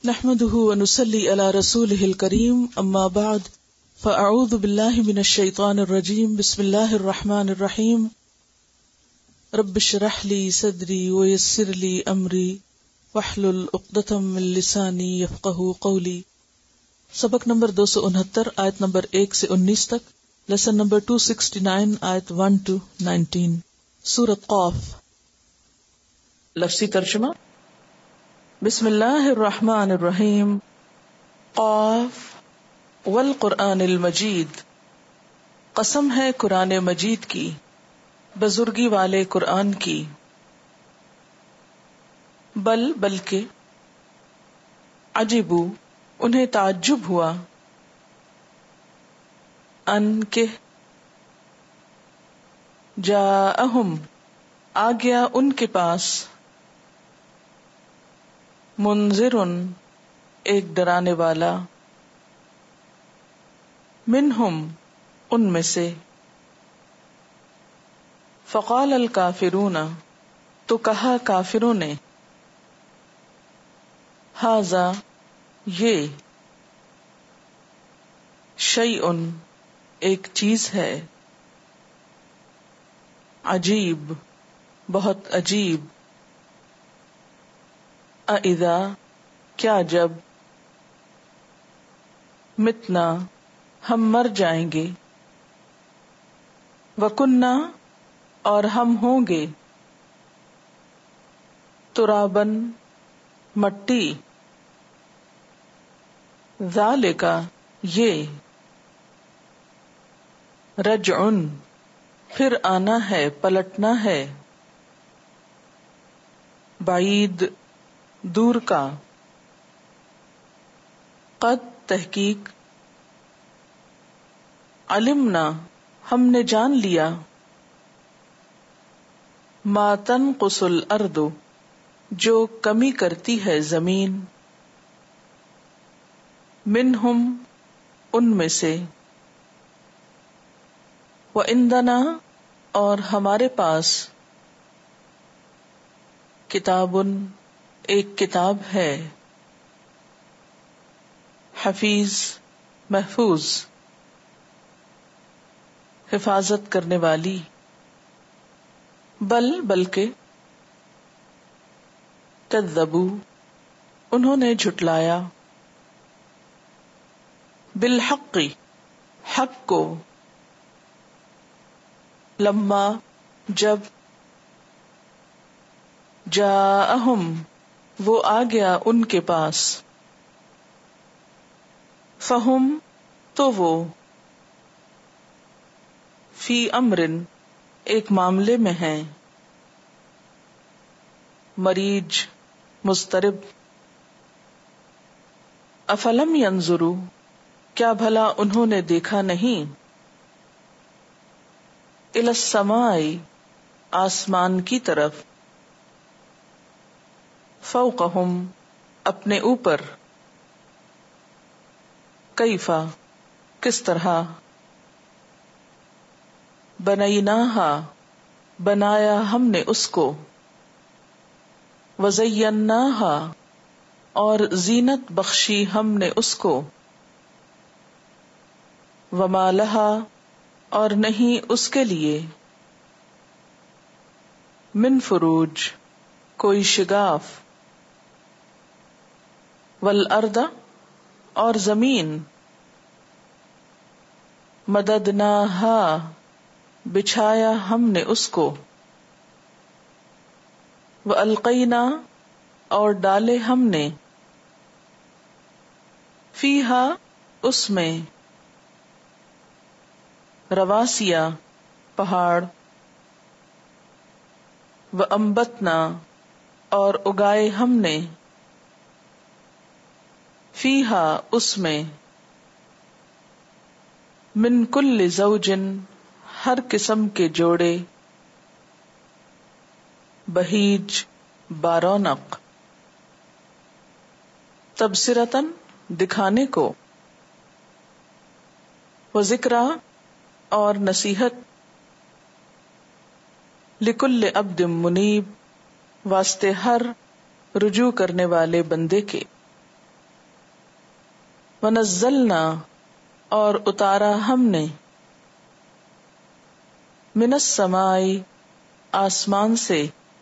نحمده ونصلي على رسوله الكريم اما بعد فاعوذ بالله من الشيطان الرجيم بسم الله الرحمن الرحيم رب اشرح لي صدري ويسر لي امري واحلل عقدة من لساني يفقهوا قولي. سبق نمبر 269 آیت نمبر 1 سے 19 تک، لیسن نمبر 269 آیت 1 to 19، سورۃ قاف. لفظی ترجمہ: بسم اللہ الرحمن الرحیم. قاف والقرآن المجید، قسم ہے قرآن مجید کی، بزرگی والے قرآن کی. بلکہ عجبو، انہیں تعجب ہوا، ان کہ جاءہم، آ گیا ان کے پاس، منذرن، ایک ڈرانے والا، منہم، ان میں سے. فقال الکافرون، تو کہا کافروں نے، ھذا، یہ، شیء، ایک چیز ہے، عجیب، بہت عجیب. اذا، کیا جب، متنا، ہم مر جائیں گے، وکننا، اور ہم ہوں گے، ترابن، مٹی، ذالک، یہ، رجعن، پھر آنا ہے، پلٹنا ہے، بعید، دور کا، قد، تحقیق، علمنا، ہم نے جان لیا، ما تنقص الارض، جو کمی کرتی ہے زمین، منہم، ان میں سے، وعندنا، اور ہمارے پاس، کتابن، ایک کتاب ہے، حفیظ، محفوظ، حفاظت کرنے والی. بلکہ کذبوا، انہوں نے جھٹلایا، بالحق، حق کو، لما، جب، جاءہم، وہ آ گیا ان کے پاس، فہم، تو وہ، فی امرن، ایک معاملے میں ہیں، مریج، مضطرب. افلم ینظروا، کیا بھلا انہوں نے دیکھا نہیں، الی السماء، آسمان کی طرف، فوقہم، اپنے اوپر، کیفا، کس طرح، بنیناہا، بنایا ہم نے اس کو، وزیناہا، اور زینت بخشی ہم نے اس کو، وما لہا، اور نہیں اس کے لیے، من فروج، کوئی شگاف، والارض، اور زمین، مددناہا، بچھایا ہم نے اس کو، والقینا، اور ڈالے ہم نے، فیہا، اس میں، رواسیا، پہاڑ، وانبتنا، اور اگائے ہم نے، فیہا، اس میں، من کل زوجن، ہر قسم کے جوڑے، بہیج، بارونق، تبصرتن، دکھانے کو، وذکرا، اور نصیحت، لکل عبد منیب، واسطے ہر رجوع کرنے والے بندے کے. ونزلنا اور اتارا ہم نے، من السماء آسمان سے،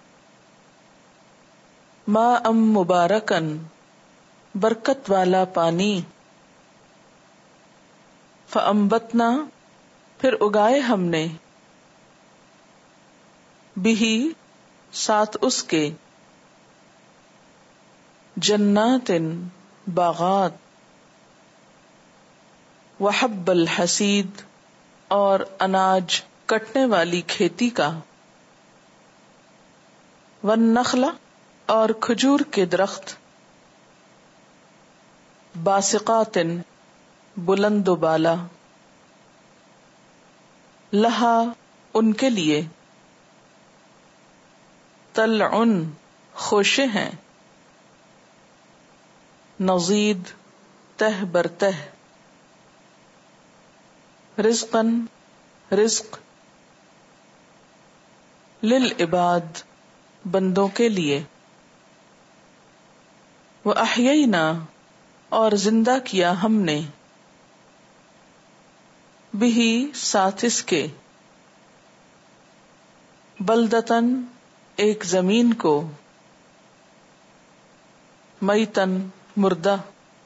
ماء مبارکن برکت والا پانی، فانبتنا پھر اگائے ہم نے، بہی ساتھ اس کے، جنات باغات، وحب الحصید اور اناج کٹنے والی کھیتی کا، والنخل اور کھجور کے درخت، باسقات بلند و بالا، لہا ان کے لیے، طلع خوشے ہیں، نضید تہ بر تہ، رزقاً رزق، للعباد بندوں کے لیے، وَأَحْيَيْنَا اور زندہ کیا ہم نے، بہی ساتھ اس کے، بلدتاً ایک زمین کو، میتن مردہ،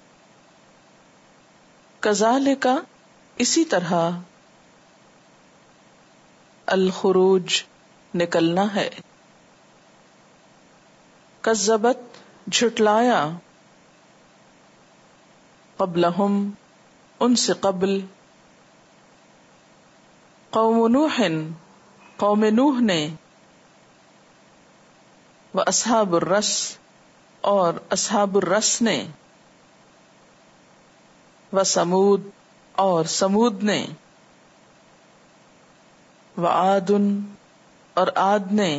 کذالک اسی طرح، الخروج نکلنا ہے، کذبت جھٹلایا، قبلہم ان سے قبل، قوم نوح قوم نوح نے، واصحاب الرس اور اصحاب الرس نے، وثمود اور سمود نے، وعاد اور عاد نے،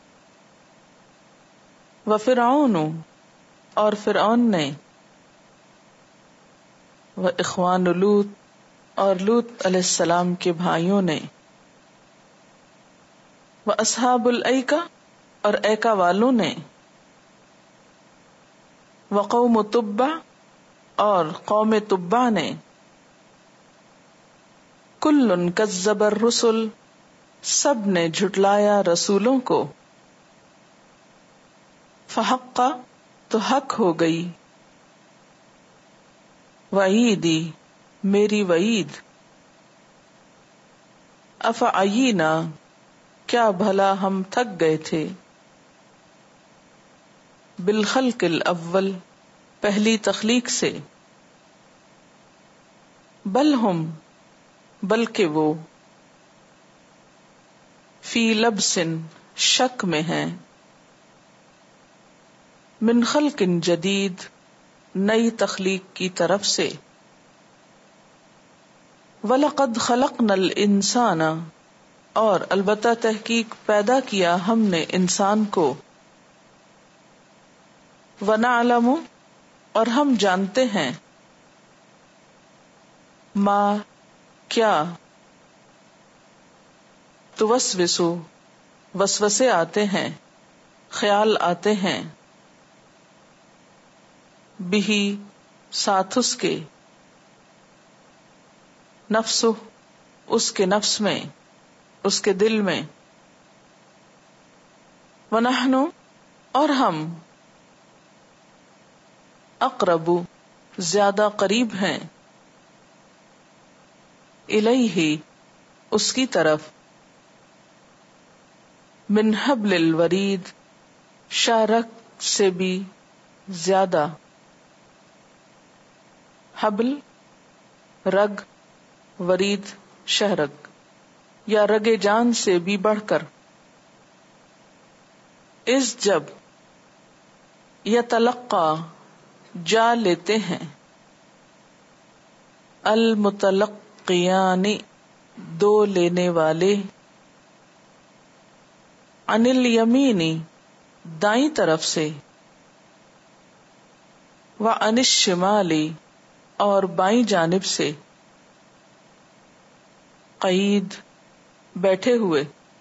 وفرعون اور فرعون نے، واخوان لوط اور لوط علیہ السلام کے بھائیوں نے، واصحاب الایکہ اور ایکا والوں نے، وقوم تبع اور قوم تبع نے، کل کذب الرسل سب نے جھٹلایا رسولوں کو، فحق تو حق ہو گئی، وعیدی میری وعید، افعینا کیا بھلا ہم تھک گئے تھے، بالخلق الاول پہلی تخلیق سے، بل ہم بلکہ وہ، فی لبس شک میں ہیں، من خلق جدید نئی تخلیق کی طرف سے، وَلَقَدْ خَلَقْنَا الْإِنسَانَ اور البتہ تحقیق پیدا کیا ہم نے انسان کو، وَنَعْلَمُ اور ہم جانتے ہیں، ما کیا، توسوس وسوسے آتے ہیں، خیال آتے ہیں، بہی ساتھ اس کے، نفس اس کے نفس میں، اس کے دل میں، ونحن اور ہم، اقرب زیادہ قریب ہیں، الیہ اس کی طرف، من حبل الورید شارک سے بھی زیادہ، حبل رگ، ورید شہرگ، یا رگ جان سے بھی بڑھ کر، اس جب، یتلقا جا لیتے ہیں، المتلقیان دو لینے والے، عن الیمین دائیں طرف سے، وعن الشمال اور بائیں جانب سے، قعید بیٹھے ہوئے،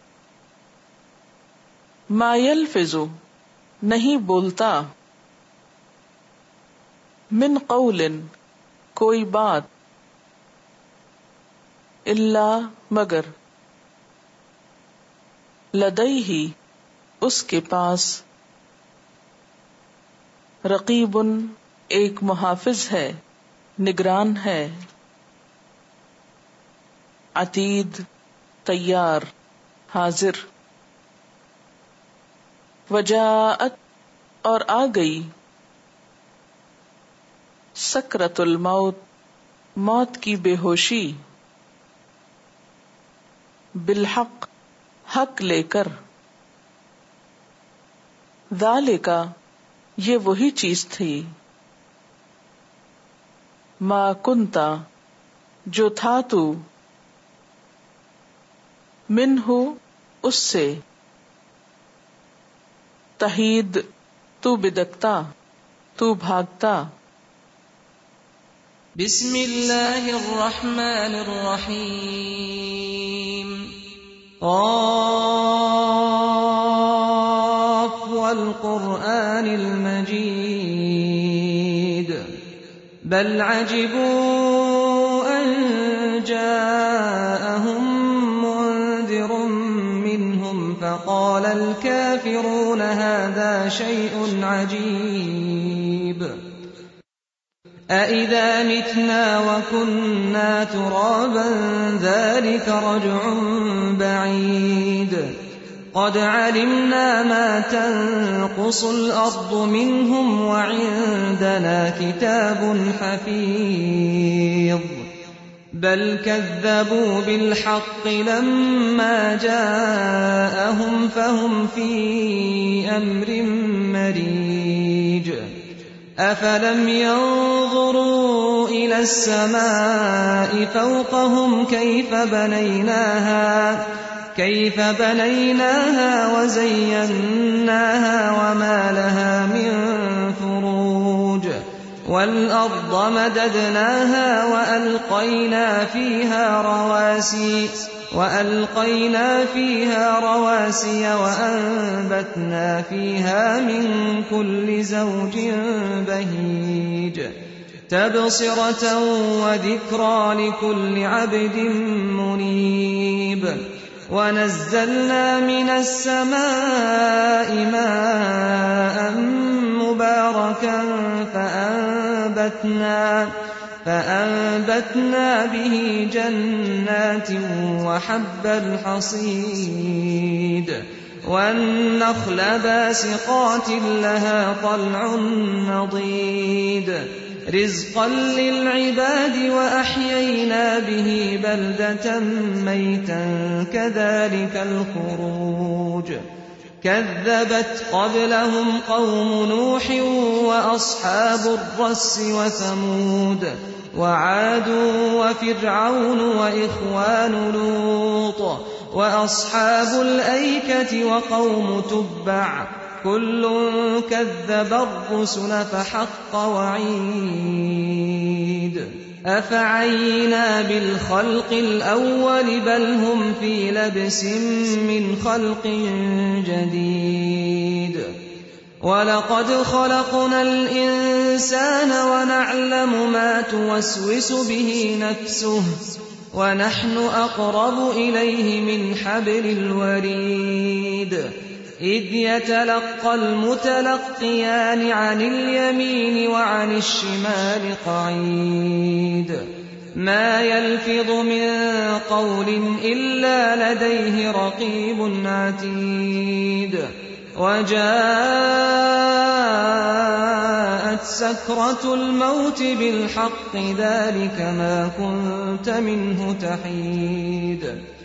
ما یلفظ نہیں بولتا، من قول कोई बात, इल्ला मगर, लदैही उसके पास, रकीबुन एक मुहाफिज है, निगरान है, अतीद तैयार हाजिर। वजाअत और आ गई, सकरतुल मौत मौत की बेहोशी, बिलहक हक लेकर। ज़ालिका ये वही चीज थी, मा कुंता जो था तू, मिन्हु उससे, तहीद तू बिदकता, तू भागता। बिस्मिल्लाहिर्रहमानिर्रहीम। क़ाफ़ वल क़ुरआनिल मजीद। बल अजिबू अन जाअहुम मुन्ज़िरुम मिनहुम फ़क़ालल काफ़िरून हाज़ा शैउन अजीब। अइज़ा मितना वकुन्ना तुराबन ज़ालिक रज्उन बईद। क़द अलिमना मा तनक़ुसुल अर्दु मिनहुम वइंदना किताबुन हफ़ीज़। बल कज़्ज़बू बिलहक़्क़ि लम्मा जाअहुम फ़हुम फ़ी अम्रिन मरीज। अफलम यंज़ुरू इला अस्समाइ फ़ौक़हुम कैफ़ बनैनाहा वज़य्यन्नाहा वमा लहा मिन फ़ुरूज। वल्अर्ض मददनाहा वअल्क़यना फ़ीहा रवासिय वअंबतना फ़ीहा मिन कुल्लि ज़ौजिन बहीज। तबसिरة वذكرى لكل عبد منيب। ونزلنا من السماء ماء مباركا فأنبتنا به جنات وحب الحصيد والنخل باسقات لها طلع نضيد رزقا للعباد وأحيينا به بلدة ميتا كذلك الخروج. كذبت قبلهم قوم نوح وأصحاب الرس وثمود وعاد وفرعون وإخوان لوط وأصحاب الأيكة وقوم تبع كل كذب الرسل فحق وعيد. أفعينا بالخلق الأول بل هم في لبس من خلق جديد. ولقد خلقنا الإنسان ونعلم ما توسوس به نفسه ونحن أقرب إليه من حبل الوريد. إذ يتلقى المتلقيان عن اليمين وعن الشمال قعيد. ما يلفظ من قول إلا لديه رقيب عتيد. وجاءت سكرة الموت بالحق ذلك ما كنت منه تحيد.